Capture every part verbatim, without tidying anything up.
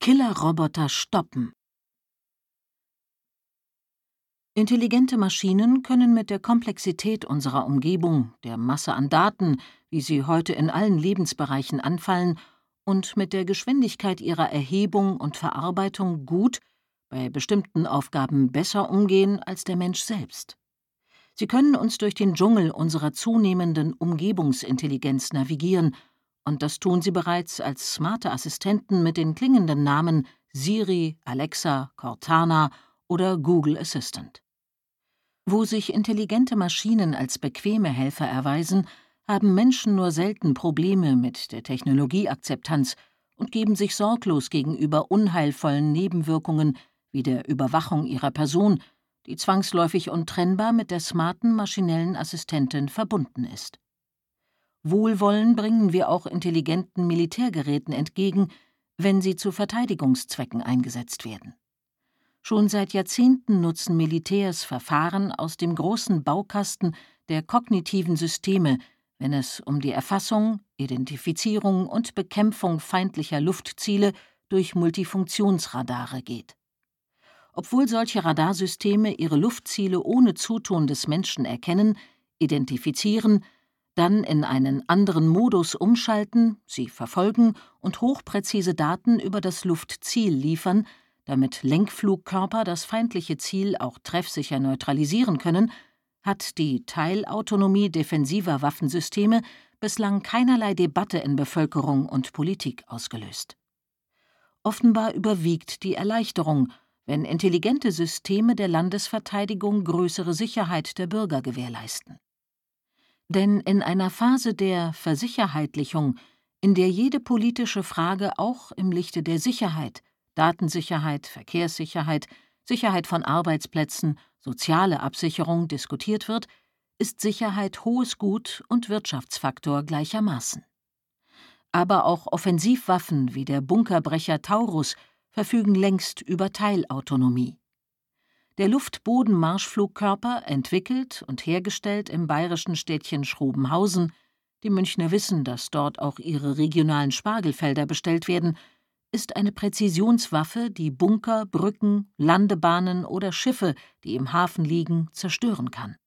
Killerroboter stoppen. Intelligente Maschinen können mit der Komplexität unserer Umgebung, der Masse an Daten, wie sie heute in allen Lebensbereichen anfallen, und mit der Geschwindigkeit ihrer Erhebung und Verarbeitung gut, bei bestimmten Aufgaben besser umgehen als der Mensch selbst. Sie können uns durch den Dschungel unserer zunehmenden Umgebungsintelligenz navigieren, und das tun sie bereits als smarte Assistenten mit den klingenden Namen Siri, Alexa, Cortana oder Google Assistant. Wo sich intelligente Maschinen als bequeme Helfer erweisen, haben Menschen nur selten Probleme mit der Technologieakzeptanz und geben sich sorglos gegenüber unheilvollen Nebenwirkungen wie der Überwachung ihrer Person, die zwangsläufig untrennbar mit der smarten maschinellen Assistentin verbunden ist. Wohlwollen bringen wir auch intelligenten Militärgeräten entgegen, wenn sie zu Verteidigungszwecken eingesetzt werden. Schon seit Jahrzehnten nutzen Militärs Verfahren aus dem großen Baukasten der kognitiven Systeme, wenn es um die Erfassung, Identifizierung und Bekämpfung feindlicher Luftziele durch Multifunktionsradare geht. Obwohl solche Radarsysteme ihre Luftziele ohne Zutun des Menschen erkennen, identifizieren, dann in einen anderen Modus umschalten, sie verfolgen und hochpräzise Daten über das Luftziel liefern, damit Lenkflugkörper das feindliche Ziel auch treffsicher neutralisieren können, hat die Teilautonomie defensiver Waffensysteme bislang keinerlei Debatte in Bevölkerung und Politik ausgelöst. Offenbar überwiegt die Erleichterung, wenn intelligente Systeme der Landesverteidigung größere Sicherheit der Bürger gewährleisten. Denn in einer Phase der Versicherheitlichung, in der jede politische Frage auch im Lichte der Sicherheit, Datensicherheit, Verkehrssicherheit, Sicherheit von Arbeitsplätzen, soziale Absicherung diskutiert wird, ist Sicherheit hohes Gut und Wirtschaftsfaktor gleichermaßen. Aber auch Offensivwaffen wie der Bunkerbrecher Taurus verfügen längst über Teilautonomie. Der Luft-Boden-Marschflugkörper, entwickelt und hergestellt im bayerischen Städtchen Schrobenhausen, die Münchner wissen, dass dort auch ihre regionalen Spargelfelder bestellt werden, ist eine Präzisionswaffe, die Bunker, Brücken, Landebahnen oder Schiffe, die im Hafen liegen, zerstören kann.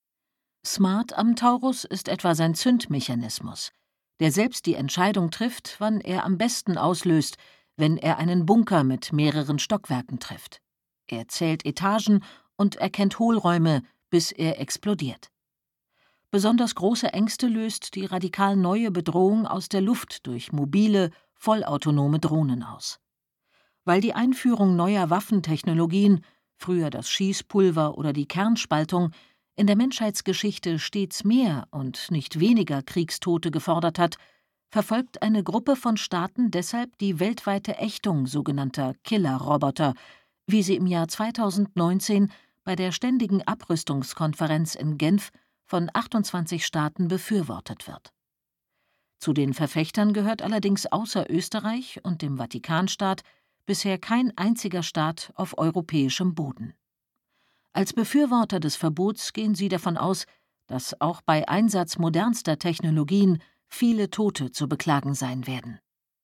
Smart am Taurus ist etwa sein Zündmechanismus, der selbst die Entscheidung trifft, wann er am besten auslöst, wenn er einen Bunker mit mehreren Stockwerken trifft. Er zählt Etagen und erkennt Hohlräume, bis er explodiert. Besonders große Ängste löst die radikal neue Bedrohung aus der Luft durch mobile, vollautonome Drohnen aus. Weil die Einführung neuer Waffentechnologien, früher das Schießpulver oder die Kernspaltung, in der Menschheitsgeschichte stets mehr und nicht weniger Kriegstote gefordert hat, verfolgt eine Gruppe von Staaten deshalb die weltweite Ächtung sogenannter Killerroboter, wie sie im Jahr zweitausendneunzehn bei der Ständigen Abrüstungskonferenz in Genf von achtundzwanzig Staaten befürwortet wird. Zu den Verfechtern gehört allerdings außer Österreich und dem Vatikanstaat bisher kein einziger Staat auf europäischem Boden. Als Befürworter des Verbots gehen sie davon aus, dass auch bei Einsatz modernster Technologien viele Tote zu beklagen sein werden.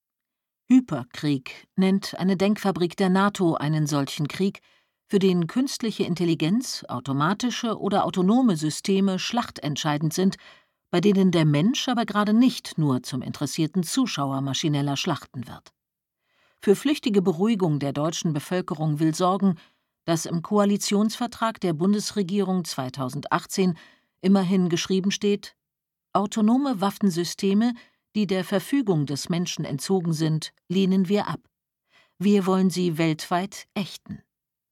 Hyperkrieg nennt eine Denkfabrik der NATO einen solchen Krieg, für den künstliche Intelligenz, automatische oder autonome Systeme schlachtentscheidend sind, bei denen der Mensch aber gerade nicht nur zum interessierten Zuschauer maschineller Schlachten wird. Für flüchtige Beruhigung der deutschen Bevölkerung will sorgen, dass im Koalitionsvertrag der Bundesregierung zweitausendachtzehn immerhin geschrieben steht: Autonome Waffensysteme, die der Verfügung des Menschen entzogen sind, lehnen wir ab. Wir wollen sie weltweit ächten.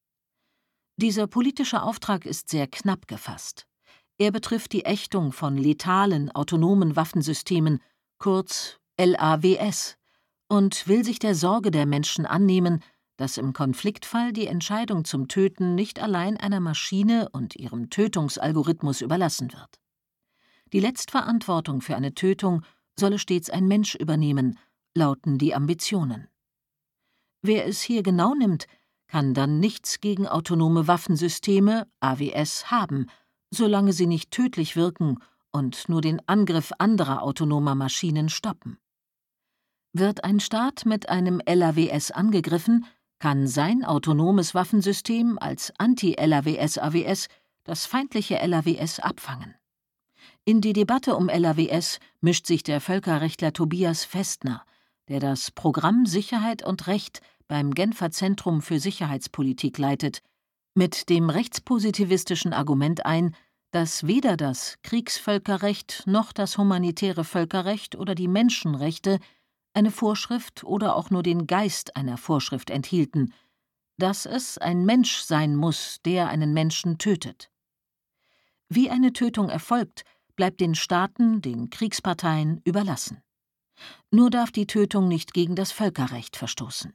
Dieser politische Auftrag ist sehr knapp gefasst. Er betrifft die Ächtung von letalen, autonomen Waffensystemen, kurz L A W S, und will sich der Sorge der Menschen annehmen, dass im Konfliktfall die Entscheidung zum Töten nicht allein einer Maschine und ihrem Tötungsalgorithmus überlassen wird. Die Letztverantwortung für eine Tötung solle stets ein Mensch übernehmen, lauten die Ambitionen. Wer es hier genau nimmt, kann dann nichts gegen autonome Waffensysteme, A W S, haben, solange sie nicht tödlich wirken und nur den Angriff anderer autonomer Maschinen stoppen. Wird ein Staat mit einem L A W S angegriffen, kann sein autonomes Waffensystem als Anti-L A W S-A W S das feindliche L A W S abfangen. In die Debatte um L A W S mischt sich der Völkerrechtler Tobias Festner, der das Programm Sicherheit und Recht beim Genfer Zentrum für Sicherheitspolitik leitet, mit dem rechtspositivistischen Argument ein, dass weder das Kriegsvölkerrecht noch das humanitäre Völkerrecht oder die Menschenrechte eine Vorschrift oder auch nur den Geist einer Vorschrift enthielten, dass es ein Mensch sein muss, der einen Menschen tötet. Wie eine Tötung erfolgt, bleibt den Staaten, den Kriegsparteien überlassen. Nur darf die Tötung nicht gegen das Völkerrecht verstoßen.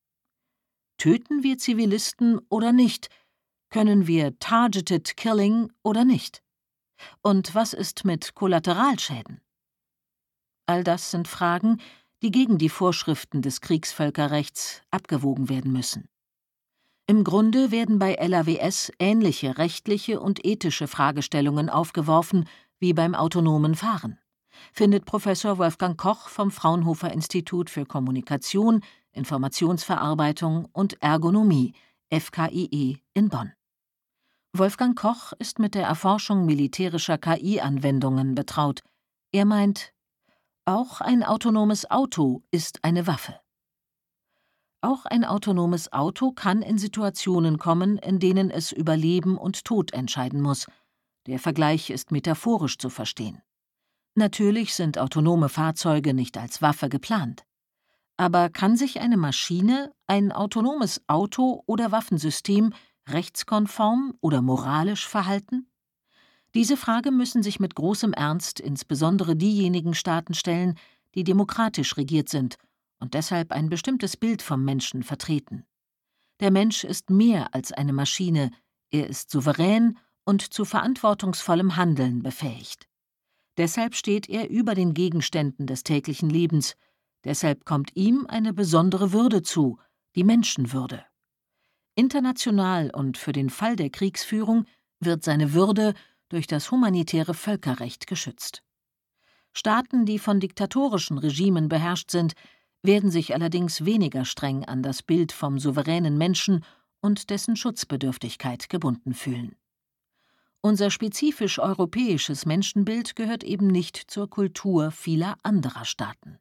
Töten wir Zivilisten oder nicht? Können wir Targeted Killing oder nicht? Und was ist mit Kollateralschäden? All das sind Fragen, die gegen die Vorschriften des Kriegsvölkerrechts abgewogen werden müssen. Im Grunde werden bei L A W S ähnliche rechtliche und ethische Fragestellungen aufgeworfen wie beim autonomen Fahren, findet Professor Wolfgang Koch vom Fraunhofer-Institut für Kommunikation, Informationsverarbeitung und Ergonomie, F K I E, in Bonn. Wolfgang Koch ist mit der Erforschung militärischer K I-Anwendungen betraut. Er meint, auch ein autonomes Auto ist eine Waffe. Auch ein autonomes Auto kann in Situationen kommen, in denen es über Leben und Tod entscheiden muss. Der Vergleich ist metaphorisch zu verstehen. Natürlich sind autonome Fahrzeuge nicht als Waffe geplant. Aber kann sich eine Maschine, ein autonomes Auto oder Waffensystem rechtskonform oder moralisch verhalten? Diese Frage müssen sich mit großem Ernst insbesondere diejenigen Staaten stellen, die demokratisch regiert sind und deshalb ein bestimmtes Bild vom Menschen vertreten. Der Mensch ist mehr als eine Maschine, er ist souverän und zu verantwortungsvollem Handeln befähigt. Deshalb steht er über den Gegenständen des täglichen Lebens, deshalb kommt ihm eine besondere Würde zu, die Menschenwürde. International und für den Fall der Kriegsführung wird seine Würde durch das humanitäre Völkerrecht geschützt. Staaten, die von diktatorischen Regimen beherrscht sind, werden sich allerdings weniger streng an das Bild vom souveränen Menschen und dessen Schutzbedürftigkeit gebunden fühlen. Unser spezifisch europäisches Menschenbild gehört eben nicht zur Kultur vieler anderer Staaten.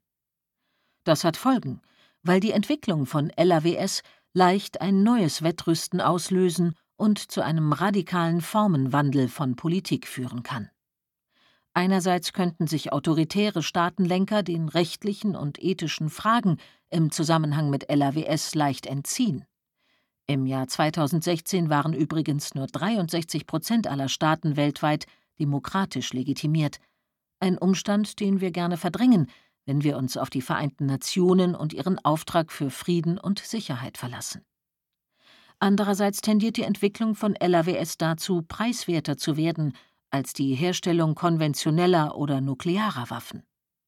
Das hat Folgen, weil die Entwicklung von L A W S leicht ein neues Wettrüsten auslösen und zu einem radikalen Formenwandel von Politik führen kann. Einerseits könnten sich autoritäre Staatenlenker den rechtlichen und ethischen Fragen im Zusammenhang mit L A W S leicht entziehen. Im Jahr zweitausendsechzehn waren übrigens nur dreiundsechzig Prozent aller Staaten weltweit demokratisch legitimiert, ein Umstand, den wir gerne verdrängen, wenn wir uns auf die Vereinten Nationen und ihren Auftrag für Frieden und Sicherheit verlassen. Andererseits tendiert die Entwicklung von L A W S dazu, preiswerter zu werden als die Herstellung konventioneller oder nuklearer Waffen.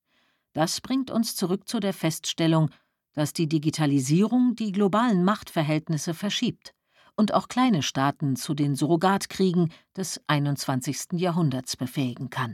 Das bringt uns zurück zu der Feststellung, dass die Digitalisierung die globalen Machtverhältnisse verschiebt und auch kleine Staaten zu den Surrogatkriegen des einundzwanzigsten Jahrhunderts befähigen kann.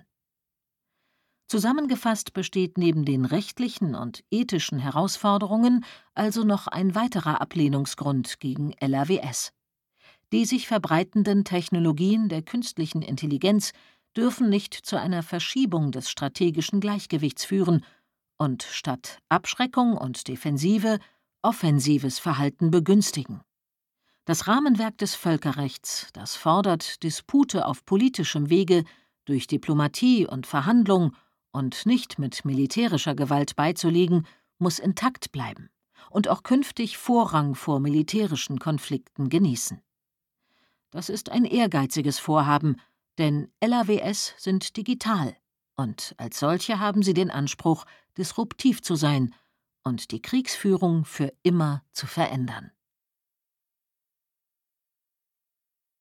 Zusammengefasst besteht neben den rechtlichen und ethischen Herausforderungen also noch ein weiterer Ablehnungsgrund gegen L A W S. Die sich verbreitenden Technologien der künstlichen Intelligenz dürfen nicht zu einer Verschiebung des strategischen Gleichgewichts führen und statt Abschreckung und Defensive offensives Verhalten begünstigen. Das Rahmenwerk des Völkerrechts, das fordert, Dispute auf politischem Wege durch Diplomatie und Verhandlung und nicht mit militärischer Gewalt beizulegen, muss intakt bleiben und auch künftig Vorrang vor militärischen Konflikten genießen. Das ist ein ehrgeiziges Vorhaben, denn L A W S sind digital und als solche haben sie den Anspruch, disruptiv zu sein und die Kriegsführung für immer zu verändern.